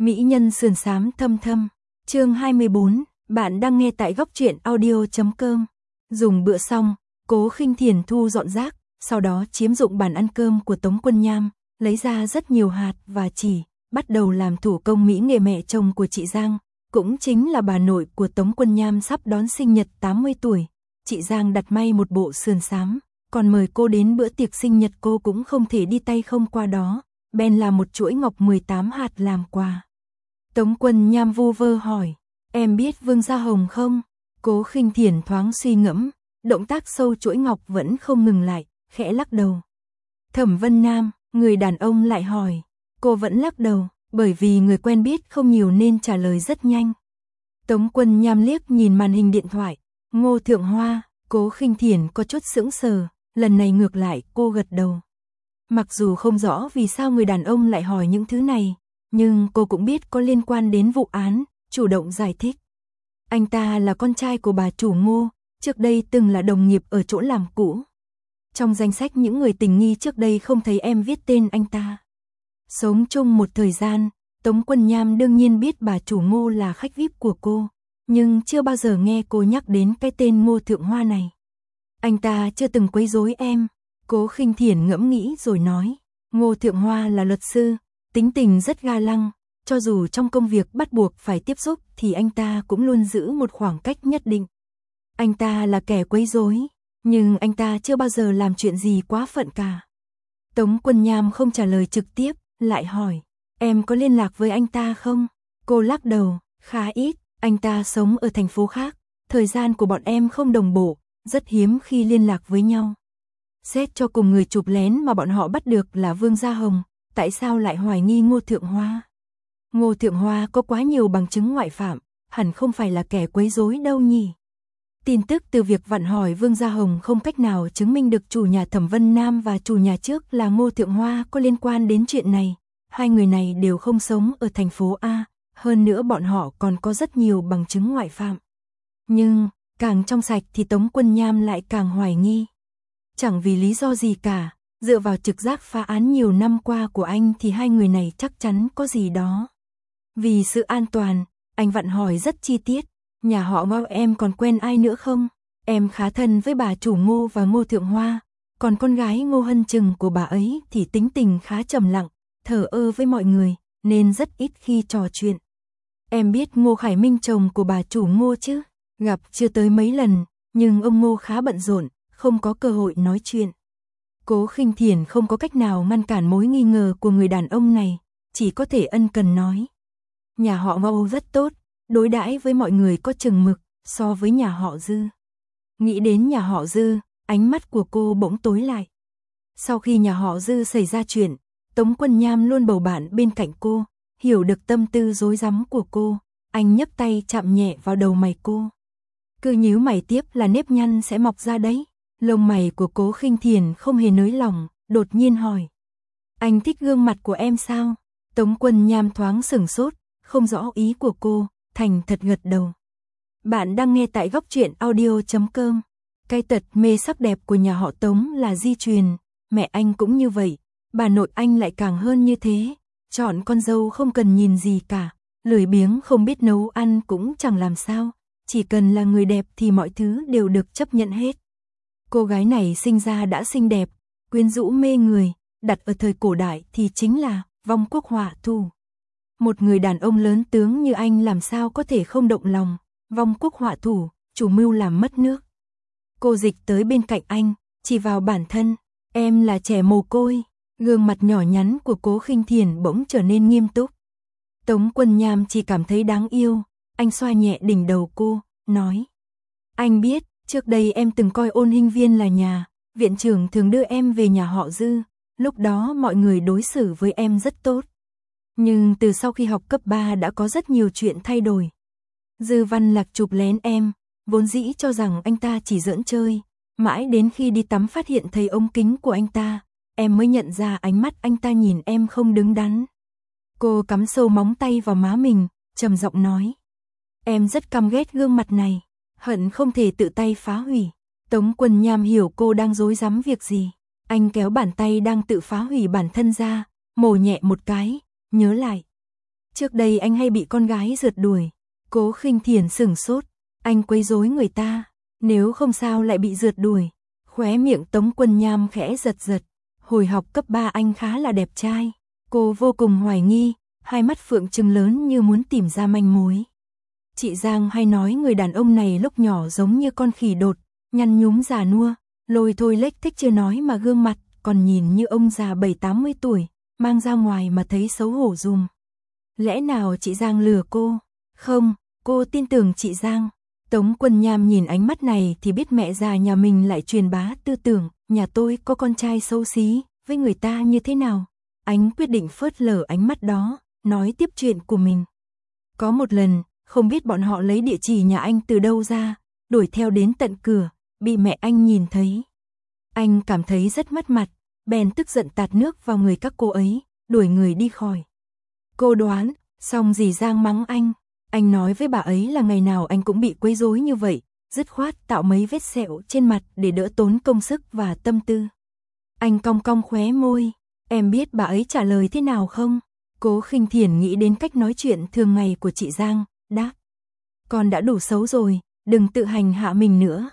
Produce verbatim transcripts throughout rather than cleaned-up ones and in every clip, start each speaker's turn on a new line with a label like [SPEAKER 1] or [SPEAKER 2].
[SPEAKER 1] Mỹ nhân sườn xám thâm thâm, chương hai mươi bốn, bạn đang nghe tại góc truyện audio chấm com. Dùng bữa xong, Cố Khinh Thiền thu dọn rác, sau đó chiếm dụng bàn ăn cơm của Tống Quân Nham, lấy ra rất nhiều hạt và chỉ, bắt đầu làm thủ công mỹ nghệ. Mẹ chồng của chị Giang, cũng chính là bà nội của Tống Quân Nham sắp đón sinh nhật tám mươi tuổi. Chị Giang đặt may một bộ sườn xám, còn mời cô đến bữa tiệc sinh nhật. Cô cũng không thể đi tay không qua đó, bèn là một chuỗi ngọc mười tám hạt làm quà. Tống Quân Nham vu vơ hỏi, em biết Vương Gia Hồng không? Cố Khinh Thiền thoáng suy ngẫm, động tác sâu chuỗi ngọc vẫn không ngừng lại, khẽ lắc đầu. Thẩm Vân Nam, người đàn ông lại hỏi. Cô vẫn lắc đầu, bởi vì người quen biết không nhiều nên trả lời rất nhanh. Tống Quân Nham liếc nhìn màn hình điện thoại, Ngô Thượng Hoa. Cố Khinh Thiền có chút sững sờ, lần này ngược lại cô gật đầu. Mặc dù không rõ vì sao người đàn ông lại hỏi những thứ này, nhưng cô cũng biết có liên quan đến vụ án, chủ động giải thích. Anh ta là con trai của bà chủ Ngô, trước đây từng là đồng nghiệp ở chỗ làm cũ. Trong danh sách những người tình nghi trước đây không thấy em viết tên anh ta. Sống chung một thời gian, Tống Quân Nham đương nhiên biết bà chủ Ngô là khách vi ai pi của cô, nhưng chưa bao giờ nghe cô nhắc đến cái tên Ngô Thượng Hoa này. Anh ta chưa từng quấy rối em. Cố Khinh Thiền ngẫm nghĩ rồi nói, Ngô Thượng Hoa là luật sư, tính tình rất ga lăng, cho dù trong công việc bắt buộc phải tiếp xúc thì anh ta cũng luôn giữ một khoảng cách nhất định. Anh ta là kẻ quấy rối, nhưng anh ta chưa bao giờ làm chuyện gì quá phận cả. Tống Quân Nham không trả lời trực tiếp, lại hỏi, em có liên lạc với anh ta không? Cô lắc đầu, khá ít, anh ta sống ở thành phố khác, thời gian của bọn em không đồng bộ, rất hiếm khi liên lạc với nhau. Xét cho cùng người chụp lén mà bọn họ bắt được là Vương Gia Hồng, tại sao lại hoài nghi Ngô Thượng Hoa? Ngô Thượng Hoa có quá nhiều bằng chứng ngoại phạm, hẳn không phải là kẻ quấy rối đâu nhỉ. Tin tức từ việc vặn hỏi Vương Gia Hồng không cách nào chứng minh được chủ nhà Thẩm Vân Nam và chủ nhà trước là Ngô Thượng Hoa có liên quan đến chuyện này. Hai người này đều không sống ở thành phố A, hơn nữa bọn họ còn có rất nhiều bằng chứng ngoại phạm. Nhưng, càng trong sạch thì Tống Quân Nham lại càng hoài nghi. Chẳng vì lý do gì cả, dựa vào trực giác phá án nhiều năm qua của anh thì hai người này chắc chắn có gì đó. Vì sự an toàn, anh vặn hỏi rất chi tiết, nhà họ Ngô em còn quen ai nữa không? Em khá thân với bà chủ Ngô và Ngô Thượng Hoa, còn con gái Ngô Hân Trừng của bà ấy thì tính tình khá trầm lặng, thờ ơ với mọi người, nên rất ít khi trò chuyện. Em biết Ngô Khải Minh chồng của bà chủ Ngô chứ? Gặp chưa tới mấy lần, nhưng ông Ngô khá bận rộn, không có cơ hội nói chuyện. Cố Khinh Thiền không có cách nào ngăn cản mối nghi ngờ của người đàn ông này, chỉ có thể ân cần nói. Nhà họ Ngô rất tốt, đối đãi với mọi người có chừng mực, so với nhà họ Dư. Nghĩ đến nhà họ Dư, ánh mắt của cô bỗng tối lại. Sau khi nhà họ Dư xảy ra chuyện, Tống Quân Nham luôn bầu bạn bên cạnh cô, hiểu được tâm tư rối rắm của cô, anh nhấc tay chạm nhẹ vào đầu mày cô. Cứ nhíu mày tiếp là nếp nhăn sẽ mọc ra đấy. Lông mày của Cố Khinh Thiền không hề nới lỏng, đột nhiên hỏi. Anh thích gương mặt của em sao? Tống Quân Nham thoáng sửng sốt, không rõ ý của cô, thành thật gật đầu. Bạn đang nghe tại góc truyện audio chấm com. Cái tật mê sắc đẹp của nhà họ Tống là di truyền, mẹ anh cũng như vậy, bà nội anh lại càng hơn như thế. Chọn con dâu không cần nhìn gì cả, lười biếng không biết nấu ăn cũng chẳng làm sao, chỉ cần là người đẹp thì mọi thứ đều được chấp nhận hết. Cô gái này sinh ra đã xinh đẹp, quyến rũ mê người, đặt ở thời cổ đại thì chính là vong quốc họa thù. Một người đàn ông lớn tướng như anh làm sao có thể không động lòng, vong quốc họa thủ, chủ mưu làm mất nước. Cô dịch tới bên cạnh anh, chỉ vào bản thân, em là trẻ mồ côi. Gương mặt nhỏ nhắn của Cố Khinh Thiền bỗng trở nên nghiêm túc. Tống Quân Nham chỉ cảm thấy đáng yêu, anh xoa nhẹ đỉnh đầu cô, nói. Anh biết, trước đây em từng coi Ôn Hinh Viên là nhà, viện trưởng thường đưa em về nhà họ Dư, lúc đó mọi người đối xử với em rất tốt. Nhưng từ sau khi học cấp ba đã có rất nhiều chuyện thay đổi. Dư Văn Lạc chụp lén em, vốn dĩ cho rằng anh ta chỉ giỡn chơi, mãi đến khi đi tắm phát hiện thấy ống kính của anh ta, em mới nhận ra ánh mắt anh ta nhìn em không đứng đắn. Cô cắm sâu móng tay vào má mình, trầm giọng nói. Em rất căm ghét gương mặt này, hận không thể tự tay phá hủy. Tống Quân Nham hiểu cô đang rối rắm việc gì. Anh kéo bàn tay đang tự phá hủy bản thân ra, mổ nhẹ một cái, nhớ lại. Trước đây anh hay bị con gái rượt đuổi. Cố Khinh Thiền sửng sốt, anh quấy rối người ta, nếu không sao lại bị rượt đuổi. Khóe miệng Tống Quân Nham khẽ giật giật, hồi học cấp ba anh khá là đẹp trai. Cô vô cùng hoài nghi, hai mắt phượng trừng lớn như muốn tìm ra manh mối. Chị Giang hay nói người đàn ông này lúc nhỏ giống như con khỉ đột, nhăn nhúm già nua, lôi thôi lếch thích chưa nói mà gương mặt còn nhìn như ông già bảy tám mươi tuổi, mang ra ngoài mà thấy xấu hổ dùm. Lẽ nào chị Giang lừa cô? Không, cô tin tưởng chị Giang. Tống Quân Nham nhìn ánh mắt này thì biết mẹ già nhà mình lại truyền bá tư tưởng, nhà tôi có con trai xấu xí, với người ta như thế nào? Anh quyết định phớt lờ ánh mắt đó, nói tiếp chuyện của mình. Có một lần, không biết bọn họ lấy địa chỉ nhà anh từ đâu ra, đuổi theo đến tận cửa, bị mẹ anh nhìn thấy. Anh cảm thấy rất mất mặt, bèn tức giận tạt nước vào người các cô ấy, đuổi người đi khỏi. Cô đoán, xong dì Giang mắng anh. Anh nói với bà ấy là ngày nào anh cũng bị quấy rối như vậy, dứt khoát tạo mấy vết sẹo trên mặt để đỡ tốn công sức và tâm tư. Anh cong cong khóe môi, em biết bà ấy trả lời thế nào không? Cố Khinh Thiền nghĩ đến cách nói chuyện thường ngày của chị Giang, đáp. Con đã đủ xấu rồi, đừng tự hành hạ mình nữa.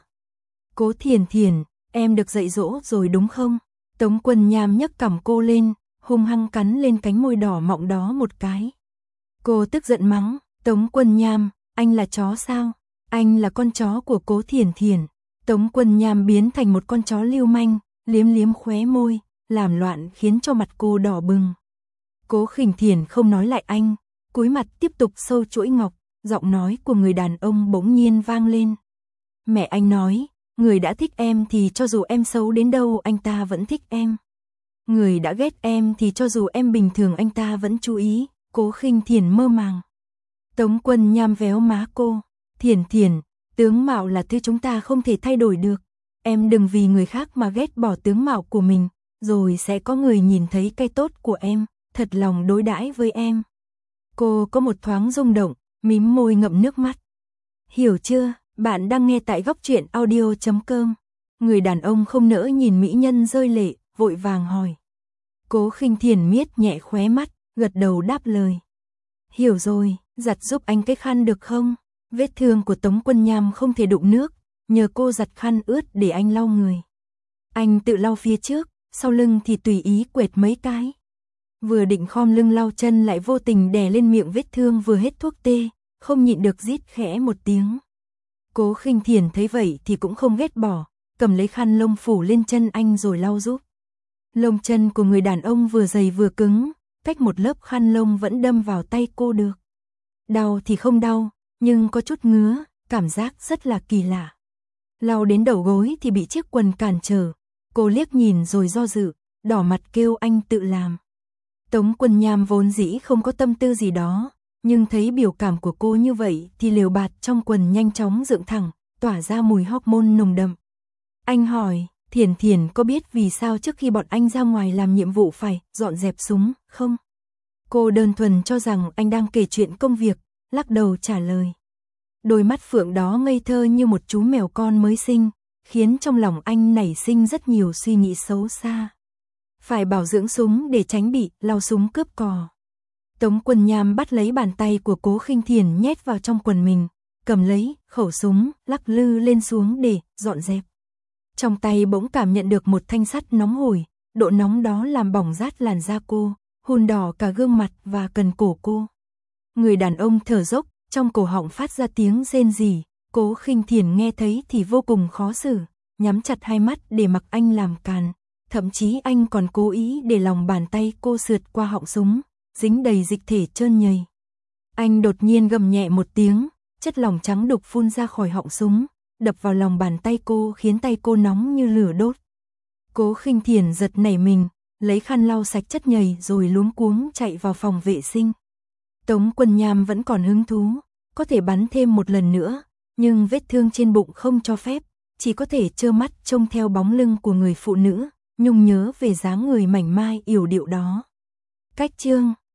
[SPEAKER 1] Cố Thiền Thiền, em được dạy dỗ rồi đúng không? Tống Quân Nham nhấc cằm cô lên, hung hăng cắn lên cánh môi đỏ mọng đó một cái. Cô tức giận mắng, Tống Quân Nham, anh là chó sao? Anh là con chó của Cố Thiền Thiền. Tống Quân Nham biến thành một con chó lưu manh, liếm liếm khóe môi, làm loạn khiến cho mặt cô đỏ bừng. Cố Khinh Thiền không nói lại anh, cúi mặt tiếp tục sâu chuỗi ngọc, giọng nói của người đàn ông bỗng nhiên vang lên. Mẹ anh nói, người đã thích em thì cho dù em xấu đến đâu anh ta vẫn thích em. Người đã ghét em thì cho dù em bình thường anh ta vẫn chú ý. Cố Khinh Thiền mơ màng. Tống Quân Nham véo má cô. Thiền Thiền, tướng mạo là thứ chúng ta không thể thay đổi được. Em đừng vì người khác mà ghét bỏ tướng mạo của mình, rồi sẽ có người nhìn thấy cái tốt của em, thật lòng đối đãi với em. Cô có một thoáng rung động, mím môi ngậm nước mắt. Hiểu chưa, bạn đang nghe tại góc truyện audio chấm com. Người đàn ông không nỡ nhìn mỹ nhân rơi lệ, vội vàng hỏi. Cố Khinh Thiền miết nhẹ khóe mắt, gật đầu đáp lời. Hiểu rồi, giặt giúp anh cái khăn được không? Vết thương của Tống Quân Nham không thể đụng nước, nhờ cô giặt khăn ướt để anh lau người. Anh tự lau phía trước, sau lưng thì tùy ý quệt mấy cái. Vừa định khom lưng lau chân lại vô tình đè lên miệng vết thương vừa hết thuốc tê, không nhịn được rít khẽ một tiếng. Cố Khinh Thiền thấy vậy thì cũng không ghét bỏ, cầm lấy khăn lông phủ lên chân anh rồi lau giúp. Lông chân của người đàn ông vừa dày vừa cứng, cách một lớp khăn lông vẫn đâm vào tay cô được. Đau thì không đau, nhưng có chút ngứa, cảm giác rất là kỳ lạ. Lau đến đầu gối thì bị chiếc quần cản trở, cô liếc nhìn rồi do dự, đỏ mặt kêu anh tự làm. Tống Quân Nham vốn dĩ không có tâm tư gì đó, nhưng thấy biểu cảm của cô như vậy thì lều bạt trong quần nhanh chóng dựng thẳng, tỏa ra mùi hormone nồng đậm. Anh hỏi, Thiền Thiền có biết vì sao trước khi bọn anh ra ngoài làm nhiệm vụ phải dọn dẹp súng không? Cô đơn thuần cho rằng anh đang kể chuyện công việc, lắc đầu trả lời. Đôi mắt phượng đó ngây thơ như một chú mèo con mới sinh, khiến trong lòng anh nảy sinh rất nhiều suy nghĩ xấu xa. Phải bảo dưỡng súng để tránh bị lau súng cướp cò. Tống Quân Nham bắt lấy bàn tay của Cố Khinh Thiền nhét vào trong quần mình, cầm lấy khẩu súng, lắc lư lên xuống để dọn dẹp. Trong tay bỗng cảm nhận được một thanh sắt nóng hổi, độ nóng đó làm bỏng rát làn da cô, hun đỏ cả gương mặt và cần cổ cô. Người đàn ông thở dốc, trong cổ họng phát ra tiếng rên rỉ, Cố Khinh Thiền nghe thấy thì vô cùng khó xử, nhắm chặt hai mắt để mặc anh làm càn. Thậm chí anh còn cố ý để lòng bàn tay cô sượt qua họng súng, dính đầy dịch thể trơn nhầy. Anh đột nhiên gầm nhẹ một tiếng, chất lỏng trắng đục phun ra khỏi họng súng, đập vào lòng bàn tay cô khiến tay cô nóng như lửa đốt. Cố Khinh Thiền giật nảy mình, lấy khăn lau sạch chất nhầy rồi luống cuống chạy vào phòng vệ sinh. Tống Quân Nham vẫn còn hứng thú, có thể bắn thêm một lần nữa, nhưng vết thương trên bụng không cho phép, chỉ có thể trơ mắt trông theo bóng lưng của người phụ nữ, nhung nhớ về dáng người mảnh mai yểu điệu đó. Cách chương